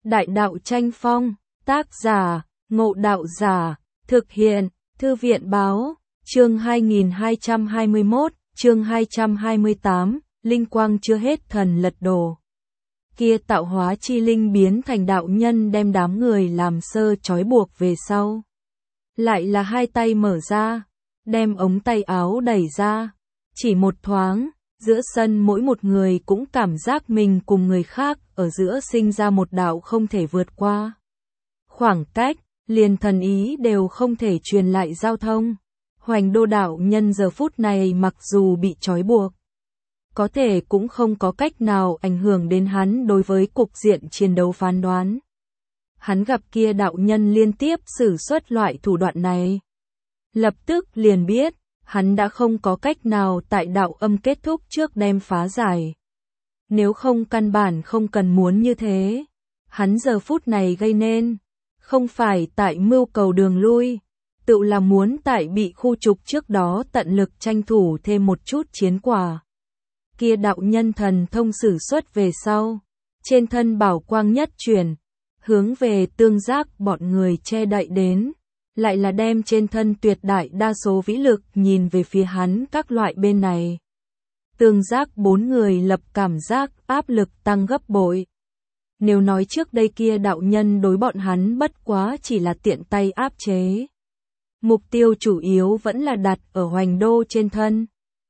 Đại đạo tranh phong, tác giả, Ngộ Đạo Giả, thực hiện, Thư viện báo, chương 2221, chương 228, Linh quang chưa hết thần lật đổ. Kia tạo hóa chi linh biến thành đạo nhân đem đám người làm sơ trói buộc về sau. Lại là hai tay mở ra, đem ống tay áo đẩy ra. Chỉ một thoáng, giữa sân mỗi một người cũng cảm giác mình cùng người khác ở giữa sinh ra một đạo không thể vượt qua. Khoảng cách, liền thần ý đều không thể truyền lại giao thông. Hoành Đô đạo nhân giờ phút này mặc dù bị trói buộc, có thể cũng không có cách nào ảnh hưởng đến hắn đối với cục diện chiến đấu phán đoán. Hắn gặp kia đạo nhân liên tiếp sử xuất loại thủ đoạn này, lập tức liền biết, hắn đã không có cách nào tại đạo âm kết thúc trước đem phá giải. Nếu không căn bản không cần muốn như thế, hắn giờ phút này gây nên, không phải tại mưu cầu đường lui, tự là muốn tại bị khu trục trước đó tận lực tranh thủ thêm một chút chiến quả. Kia đạo nhân thần thông sử xuất về sau, trên thân bảo quang nhất chuyển, hướng về Tương Giác bọn người che đậy đến, lại là đem trên thân tuyệt đại đa số vĩ lực nhìn về phía hắn các loại bên này. Tương Giác bốn người lập cảm giác áp lực tăng gấp bội. Nếu nói trước đây kia đạo nhân đối bọn hắn bất quá chỉ là tiện tay áp chế, mục tiêu chủ yếu vẫn là đặt ở Hoành Đô trên thân.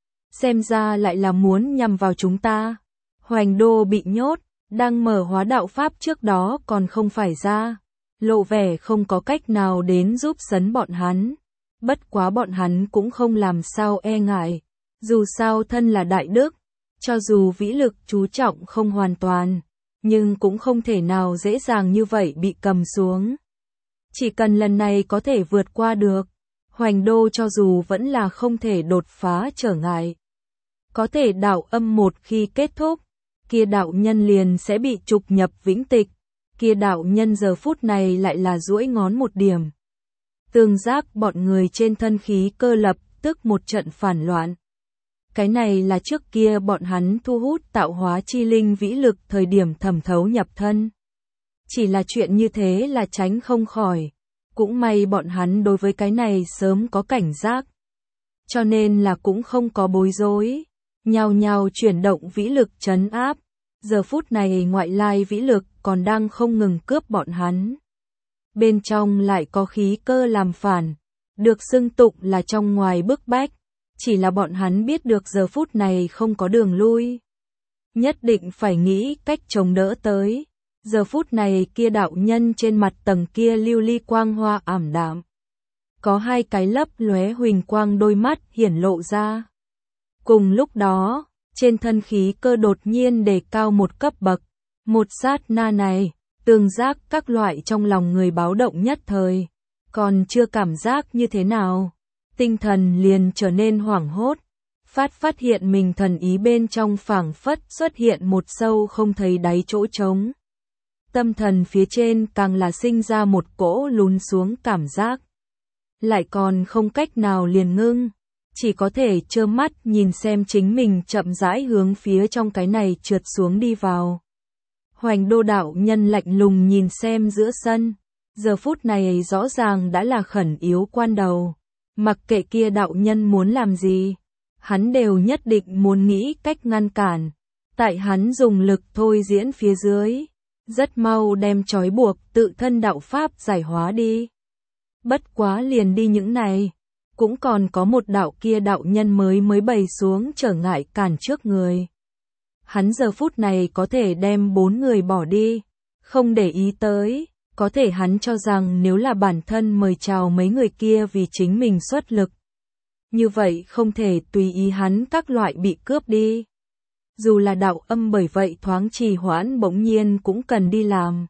Xem ra lại là muốn nhằm vào chúng ta. Hoành Đô bị nhốt, đang mở hóa đạo pháp trước đó còn không phải ra, lộ vẻ không có cách nào đến giúp sấn bọn hắn. Bất quá bọn hắn cũng không làm sao e ngại, dù sao thân là đại đức, cho dù vĩ lực chú trọng không hoàn toàn, nhưng cũng không thể nào dễ dàng như vậy bị cầm xuống. Chỉ cần lần này có thể vượt qua được, Hoành Đô cho dù vẫn là không thể đột phá trở ngại, có thể đạo âm một khi kết thúc, kia đạo nhân liền sẽ bị trục nhập vĩnh tịch. Kia đạo nhân giờ phút này lại là duỗi ngón một điểm. Tương Giác bọn người trên thân khí cơ lập tức một trận phản loạn. Cái này là trước kia bọn hắn thu hút tạo hóa chi linh vĩ lực thời điểm thẩm thấu nhập thân. Chỉ là chuyện như thế là tránh không khỏi. Cũng may bọn hắn đối với cái này sớm có cảnh giác. Cho nên là cũng không có bối rối. Nhao nhao chuyển động vĩ lực trấn áp. Giờ phút này ngoại lai vĩ lực còn đang không ngừng cướp bọn hắn. Bên trong lại có khí cơ làm phản, được xưng tụng là trong ngoài bức bách, chỉ là bọn hắn biết được giờ phút này không có đường lui. Nhất định phải nghĩ cách chống đỡ tới. Giờ phút này kia đạo nhân trên mặt tầng kia lưu ly quang hoa ảm đạm. Có hai cái lấp lóe huỳnh quang đôi mắt hiển lộ ra. Cùng lúc đó, trên thân khí cơ đột nhiên đề cao một cấp bậc. Một sát na này, Tương Giác các loại trong lòng người báo động nhất thời. Còn chưa cảm giác như thế nào, tinh thần liền trở nên hoảng hốt. Phát hiện mình thần ý bên trong phảng phất xuất hiện một sâu không thấy đáy chỗ trống. Tâm thần phía trên càng là sinh ra một cỗ lún xuống cảm giác. Lại còn không cách nào liền ngưng. Chỉ có thể trơ mắt nhìn xem chính mình chậm rãi hướng phía trong cái này trượt xuống đi vào. Hoành Đô đạo nhân lạnh lùng nhìn xem giữa sân. Giờ phút này rõ ràng đã là khẩn yếu quan đầu. Mặc kệ kia đạo nhân muốn làm gì, hắn đều nhất định muốn nghĩ cách ngăn cản. Tại hắn dùng lực thôi diễn phía dưới, rất mau đem trói buộc tự thân đạo pháp giải hóa đi. Bất quá liền đi những này, cũng còn có một đạo kia đạo nhân mới bày xuống trở ngại cản trước người. Hắn giờ phút này có thể đem bốn người bỏ đi, không để ý tới, có thể hắn cho rằng nếu là bản thân mời chào mấy người kia vì chính mình xuất lực. Như vậy không thể tùy ý hắn các loại bị cướp đi. Dù là đạo âm bởi vậy thoáng trì hoãn bỗng nhiên cũng cần đi làm.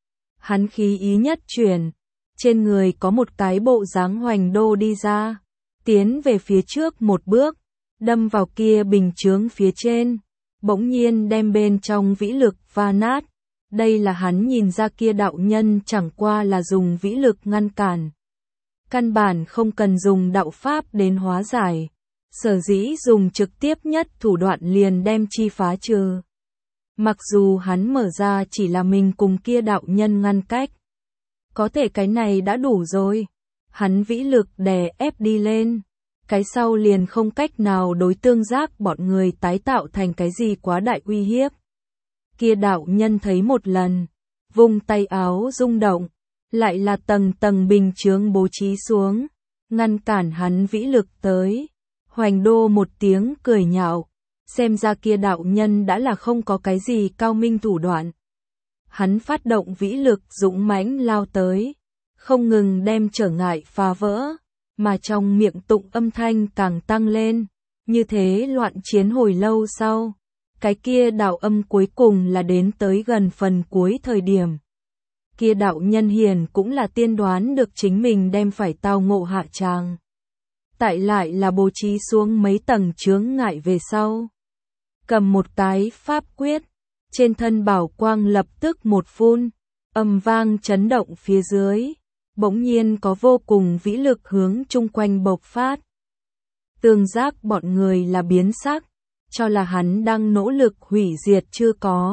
Hắn khí ý nhất chuyển, trên người có một cái bộ dáng Hoành Đô đi ra, tiến về phía trước một bước, đâm vào kia bình chướng phía trên, bỗng nhiên đem bên trong vĩ lực va nát. Đây là hắn nhìn ra kia đạo nhân chẳng qua là dùng vĩ lực ngăn cản. Căn bản không cần dùng đạo pháp đến hóa giải, sở dĩ dùng trực tiếp nhất thủ đoạn liền đem chi phá trừ. Mặc dù hắn mở ra chỉ là mình cùng kia đạo nhân ngăn cách. Có thể cái này đã đủ rồi. Hắn vĩ lực đè ép đi lên. Cái sau liền không cách nào đối Tương Giác bọn người tái tạo thành cái gì quá đại uy hiếp. Kia đạo nhân thấy một lần, vung tay áo rung động, lại là tầng tầng bình chướng bố trí xuống, ngăn cản hắn vĩ lực tới. Hoành Đô một tiếng cười nhạo, xem ra kia đạo nhân đã là không có cái gì cao minh thủ đoạn. Hắn phát động vĩ lực dũng mãnh lao tới, không ngừng đem trở ngại phá vỡ, mà trong miệng tụng âm thanh càng tăng lên. Như thế loạn chiến hồi lâu sau, cái kia đạo âm cuối cùng là đến tới gần phần cuối thời điểm. Kia đạo nhân hiền cũng là tiên đoán được chính mình đem phải tao ngộ hạ tràng. Tại lại là bố trí xuống mấy tầng chướng ngại về sau. Cầm một cái pháp quyết, trên thân bảo quang lập tức một phun, âm vang chấn động phía dưới. Bỗng nhiên có vô cùng vĩ lực hướng chung quanh bộc phát. Tương Giác bọn người là biến sắc, cho là hắn đang nỗ lực hủy diệt chưa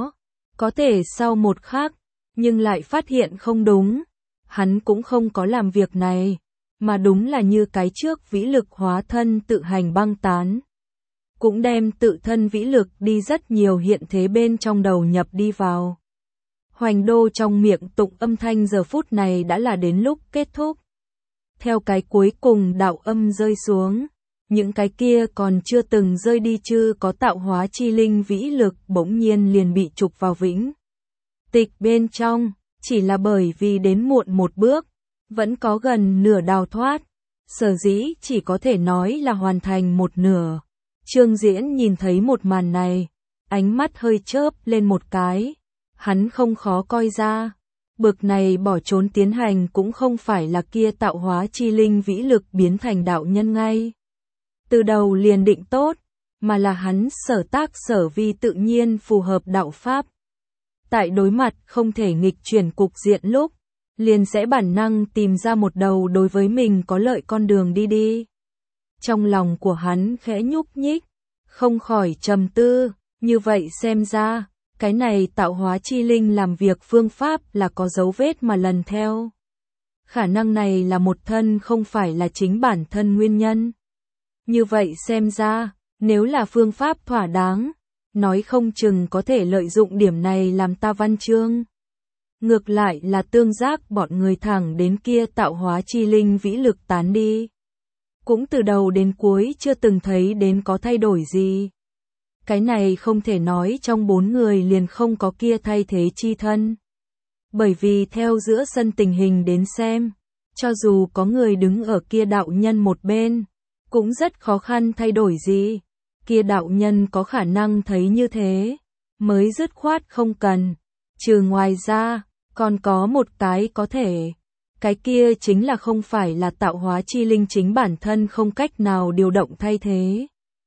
có thể sau một khắc, nhưng lại phát hiện không đúng. Hắn cũng không có làm việc này, mà đúng là như cái trước vĩ lực hóa thân tự hành băng tán. Cũng đem tự thân vĩ lực đi rất nhiều hiện thế bên trong đầu nhập đi vào. Hoành Đô trong miệng tụng âm thanh giờ phút này đã là đến lúc kết thúc. Theo cái cuối cùng đạo âm rơi xuống, những cái kia còn chưa từng rơi đi chứ có tạo hóa chi linh vĩ lực bỗng nhiên liền bị trục vào vĩnh tịch bên trong, chỉ là bởi vì đến muộn một bước, vẫn có gần nửa đào thoát, sở dĩ chỉ có thể nói là hoàn thành một nửa. Trương Diễn nhìn thấy một màn này, ánh mắt hơi chớp lên một cái. Hắn không khó coi ra, bực này bỏ trốn tiến hành cũng không phải là kia tạo hóa chi linh vĩ lực biến thành đạo nhân ngay từ đầu liền định tốt, mà là hắn sở tác sở vi tự nhiên phù hợp đạo pháp. Tại đối mặt không thể nghịch chuyển cục diện lúc, liền sẽ bản năng tìm ra một đầu đối với mình có lợi con đường đi. Trong lòng của hắn khẽ nhúc nhích, không khỏi trầm tư, như vậy xem ra, cái này tạo hóa chi linh làm việc phương pháp là có dấu vết mà lần theo. Khả năng này là một thân không phải là chính bản thân nguyên nhân. Như vậy xem ra, nếu là phương pháp thỏa đáng, nói không chừng có thể lợi dụng điểm này làm ta văn chương. Ngược lại là Tương Giác bọn người thẳng đến kia tạo hóa chi linh vĩ lực tán đi. Cũng từ đầu đến cuối chưa từng thấy đến có thay đổi gì. Cái này không thể nói trong 4 người liền không có kia thay thế chi thân. Bởi vì theo giữa sân tình hình đến xem, cho dù có người đứng ở kia đạo nhân một bên, cũng rất khó khăn thay đổi gì. Kia đạo nhân có khả năng thấy như thế, mới dứt khoát không cần. Trừ ngoài ra, còn có một cái có thể. Cái kia chính là không phải là tạo hóa chi linh chính bản thân không cách nào điều động thay thế.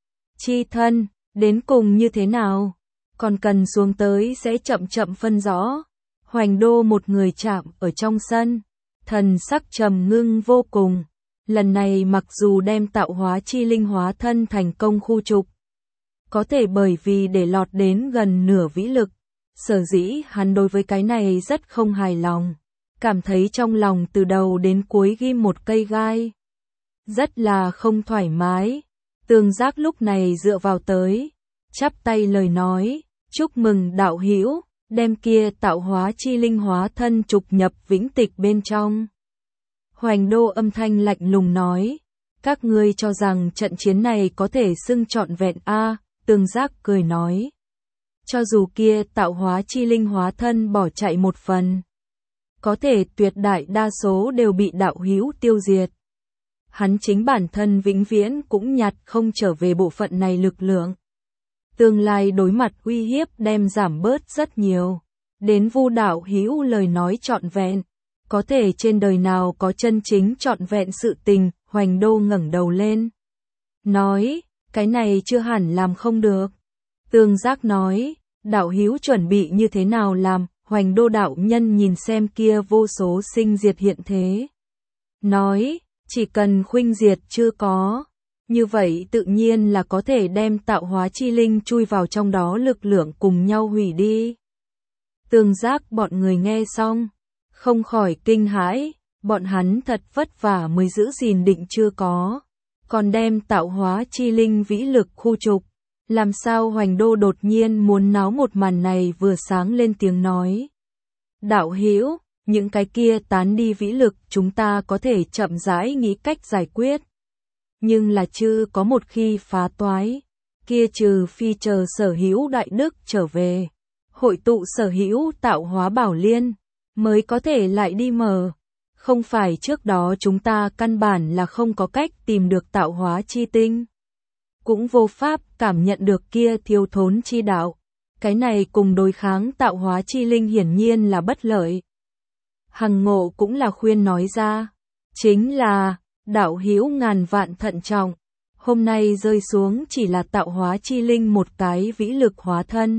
Chi thân, đến cùng như thế nào? Còn cần xuống tới sẽ chậm chậm phân rõ. Hoành Đô một người chạm ở trong sân, thần sắc trầm ngưng vô cùng. Lần này mặc dù đem tạo hóa chi linh hóa thân thành công khu trục, có thể bởi vì để lọt đến gần nửa vĩ lực, sở dĩ hắn đối với cái này rất không hài lòng, cảm thấy trong lòng từ đầu đến cuối ghim một cây gai, rất là không thoải mái. Tương Giác lúc này dựa vào tới, chắp tay lời nói, chúc mừng đạo hữu, đem kia tạo hóa chi linh hóa thân trục nhập vĩnh tịch bên trong. Hoành Đô âm thanh lạnh lùng nói, các ngươi cho rằng trận chiến này có thể xưng trọn vẹn a? Tương Giác cười nói, cho dù kia tạo hóa chi linh hóa thân bỏ chạy một phần, có thể tuyệt đại đa số đều bị đạo hữu tiêu diệt. Hắn chính bản thân vĩnh viễn cũng nhặt không trở về bộ phận này lực lượng. Tương lai đối mặt uy hiếp đem giảm bớt rất nhiều. Đến Vu đạo hữu lời nói trọn vẹn, có thể trên đời nào có chân chính trọn vẹn sự tình. Hoành Đô ngẩng đầu lên, nói, cái này chưa hẳn làm không được. Tương Giác nói, đạo hữu chuẩn bị như thế nào làm? Hoành Đô đạo nhân nhìn xem kia vô số sinh diệt hiện thế, nói, chỉ cần khuynh diệt chưa có, Như vậy tự nhiên là có thể đem tạo hóa chi linh chui vào trong đó lực lượng cùng nhau hủy đi. Tương Giác bọn người nghe xong, không khỏi kinh hãi, bọn hắn thật vất vả mới giữ gìn định chưa có, còn đem tạo hóa chi linh vĩ lực khu trục. Làm sao Hoành Đô đột nhiên muốn náo một màn này vừa sáng lên tiếng nói. Đạo hữu, những cái kia tán đi vĩ lực chúng ta có thể chậm rãi nghĩ cách giải quyết. Nhưng là chưa có một khi phá toái, kia trừ phi chờ sở hữu đại đức trở về, hội tụ sở hữu tạo hóa bảo liên, mới có thể lại đi mở. Không phải trước đó chúng ta căn bản là không có cách tìm được tạo hóa chi tinh. Cũng vô pháp cảm nhận được kia thiếu thốn chi đạo. Cái này cùng đối kháng tạo hóa chi linh hiển nhiên là bất lợi. Hằng Ngộ cũng là khuyên nói ra. Chính là, đạo hữu ngàn vạn thận trọng. Hôm nay rơi xuống chỉ là tạo hóa chi linh một cái vĩ lực hóa thân.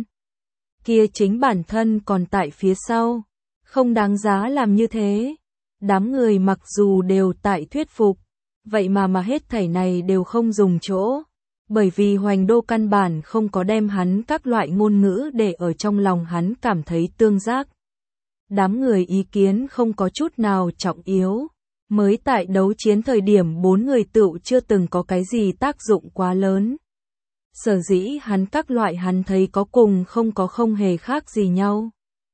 Kia chính bản thân còn tại phía sau. Không đáng giá làm như thế. Đám người mặc dù đều tại thuyết phục. Vậy mà hết thảy này đều không dùng chỗ. Bởi vì Hoành Đô căn bản không có đem hắn các loại ngôn ngữ để ở trong lòng hắn cảm thấy Tương Giác. Đám người ý kiến không có chút nào trọng yếu. Mới tại đấu chiến thời điểm 4 người tựu chưa từng có cái gì tác dụng quá lớn. Sở dĩ hắn các loại hắn thấy có cùng không có không hề khác gì nhau.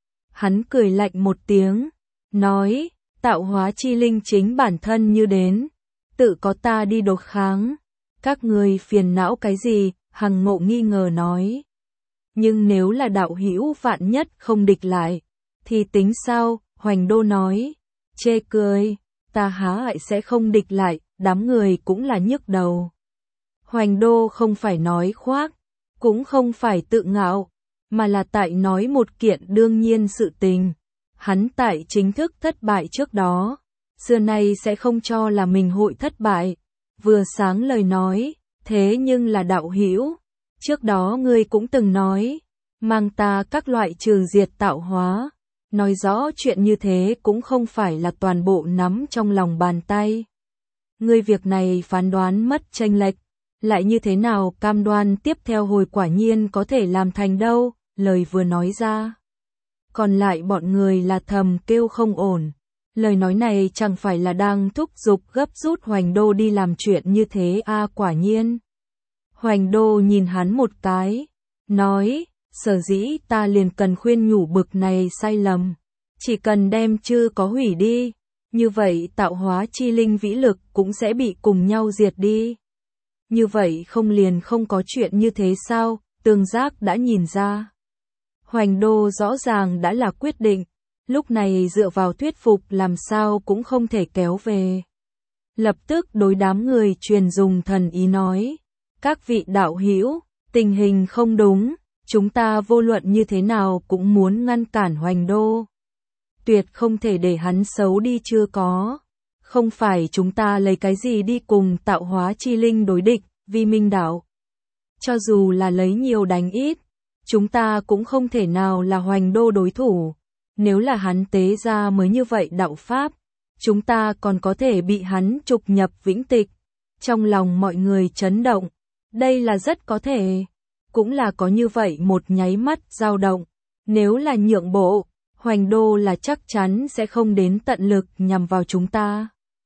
Hắn cười lạnh một tiếng, nói, tạo hóa chi linh chính bản thân như đến, tự có ta đi đột kháng. Các người phiền não cái gì? Hằng Ngộ nghi ngờ nói. Nhưng nếu là đạo hữu vạn nhất không địch lại, thì tính sao? Hoành Đô nói. Chê cười, ta há lại sẽ không địch lại, đám người cũng là nhức đầu. Hoành Đô không phải nói khoác, cũng không phải tự ngạo, mà là tại nói một kiện đương nhiên sự tình. Hắn tại chính thức thất bại trước đó, xưa nay sẽ không cho là mình hội thất bại. Vừa sáng lời nói, thế nhưng là đạo hữu, trước đó ngươi cũng từng nói, mang ta các loại trừ diệt tạo hóa, nói rõ chuyện như thế cũng không phải là toàn bộ nắm trong lòng bàn tay. Ngươi việc này phán đoán mất chênh lệch, lại như thế nào cam đoan tiếp theo hồi quả nhiên có thể làm thành đâu, lời vừa nói ra. Còn lại bọn người là thầm kêu không ổn. Lời nói này chẳng phải là đang thúc giục gấp rút Hoành Đô đi làm chuyện như thế à, quả nhiên. Hoành Đô nhìn hắn một cái, nói, sở dĩ ta liền cần khuyên nhủ bực này sai lầm. Chỉ cần đem chưa có hủy đi, như vậy tạo hóa chi linh vĩ lực cũng sẽ bị cùng nhau diệt đi. Như vậy không liền không có chuyện như thế sao? Tương Giác đã nhìn ra. Hoành Đô rõ ràng đã là quyết định. Lúc này dựa vào thuyết phục làm sao cũng không thể kéo về. Lập tức đối đám người truyền dùng thần ý nói. Các vị đạo hữu, tình hình không đúng, chúng ta vô luận như thế nào cũng muốn ngăn cản Hoành Đô. Tuyệt không thể để hắn xấu đi chưa có. Không phải chúng ta lấy cái gì đi cùng tạo hóa chi linh đối địch, vi minh đạo. Cho dù là lấy nhiều đánh ít, chúng ta cũng không thể nào là Hoành Đô đối thủ. Nếu là hắn tế ra mới như vậy đạo pháp, chúng ta còn có thể bị hắn trục nhập vĩnh tịch. Trong lòng mọi người chấn động, đây là rất có thể, cũng là có như vậy một nháy mắt dao động. Nếu là nhượng bộ, Hoành Đô là chắc chắn sẽ không đến tận lực nhằm vào chúng ta.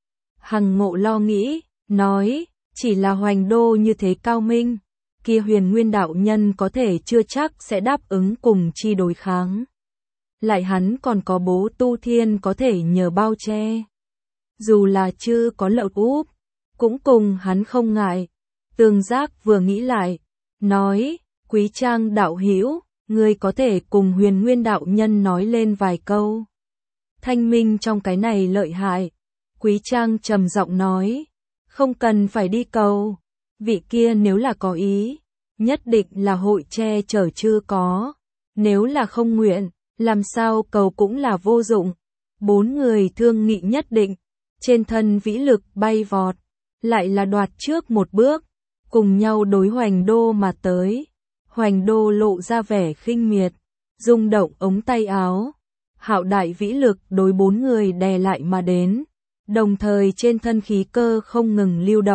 Hằng Ngộ lo nghĩ, nói, chỉ là Hoành Đô như thế cao minh, kia Huyền Nguyên đạo nhân có thể chưa chắc sẽ đáp ứng cùng chi đối kháng. Lại hắn còn có bố Tu Thiên có thể nhờ bao che. Dù là chưa có lậu úp, cũng cùng hắn không ngại. Tương Giác vừa nghĩ lại, nói, Quý Trang đạo hữu, ngươi có thể cùng Huyền Nguyên đạo nhân nói lên vài câu. Thanh minh trong cái này lợi hại. Quý Trang trầm giọng nói, không cần phải đi cầu. Vị kia nếu là có ý, nhất định là hội che chở chưa có. Nếu là không nguyện, làm sao cầu cũng là vô dụng. 4 người thương nghị nhất định, trên thân vĩ lực bay vọt, lại là đoạt trước một bước, cùng nhau đối Hoành Đô mà tới. Hoành Đô lộ ra vẻ khinh miệt, rung động ống tay áo. Hạo đại vĩ lực đối 4 người đè lại mà đến, đồng thời trên thân khí cơ không ngừng lưu động,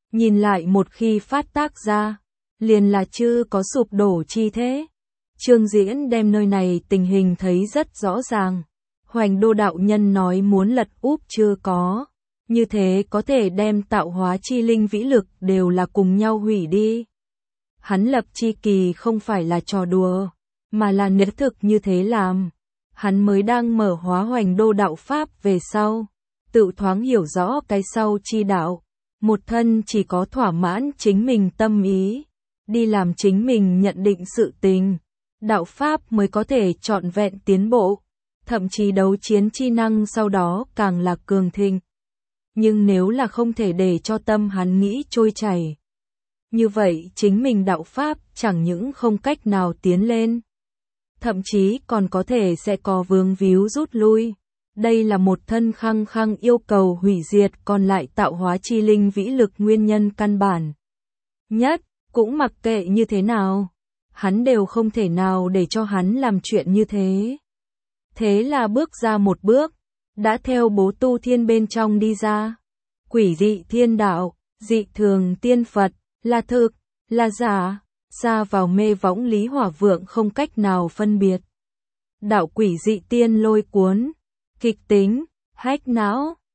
Nhìn lại một khi phát tác ra, liền là chưa có sụp đổ chi thế. Trương Diễn đem nơi này tình hình thấy rất rõ ràng. Hoành Đô đạo nhân nói muốn lật úp chưa có. Như thế có thể đem tạo hóa chi linh vĩ lực đều là cùng nhau hủy đi. Hắn lập chi kỳ không phải là trò đùa, mà là nếu thực như thế làm. Hắn mới đang mở hóa Hoành Đô đạo Pháp về sau. Tự thoáng hiểu rõ cái sau chi đạo. Một thân chỉ có thỏa mãn chính mình tâm ý. Đi làm chính mình nhận định sự tình. Đạo Pháp mới có thể trọn vẹn tiến bộ. Thậm chí đấu chiến chi năng sau đó càng là cường thịnh. Nhưng nếu là không thể để cho tâm hắn nghĩ trôi chảy, như vậy chính mình đạo Pháp chẳng những không cách nào tiến lên, thậm chí còn có thể sẽ có vướng víu rút lui. Đây là một thân khăng khăng yêu cầu hủy diệt còn lại tạo hóa chi linh vĩ lực nguyên nhân căn bản nhất. Cũng mặc kệ như thế nào, hắn đều không thể nào để cho hắn làm chuyện như thế. Thế là bước ra một bước, đã theo bố tu thiên bên trong đi ra. Quỷ dị thiên đạo, dị thường tiên Phật, là thực, là giả, xa vào mê võng Lý Hỏa Vượng không cách nào phân biệt. Đạo quỷ dị tiên lôi cuốn, kịch tính, hách não,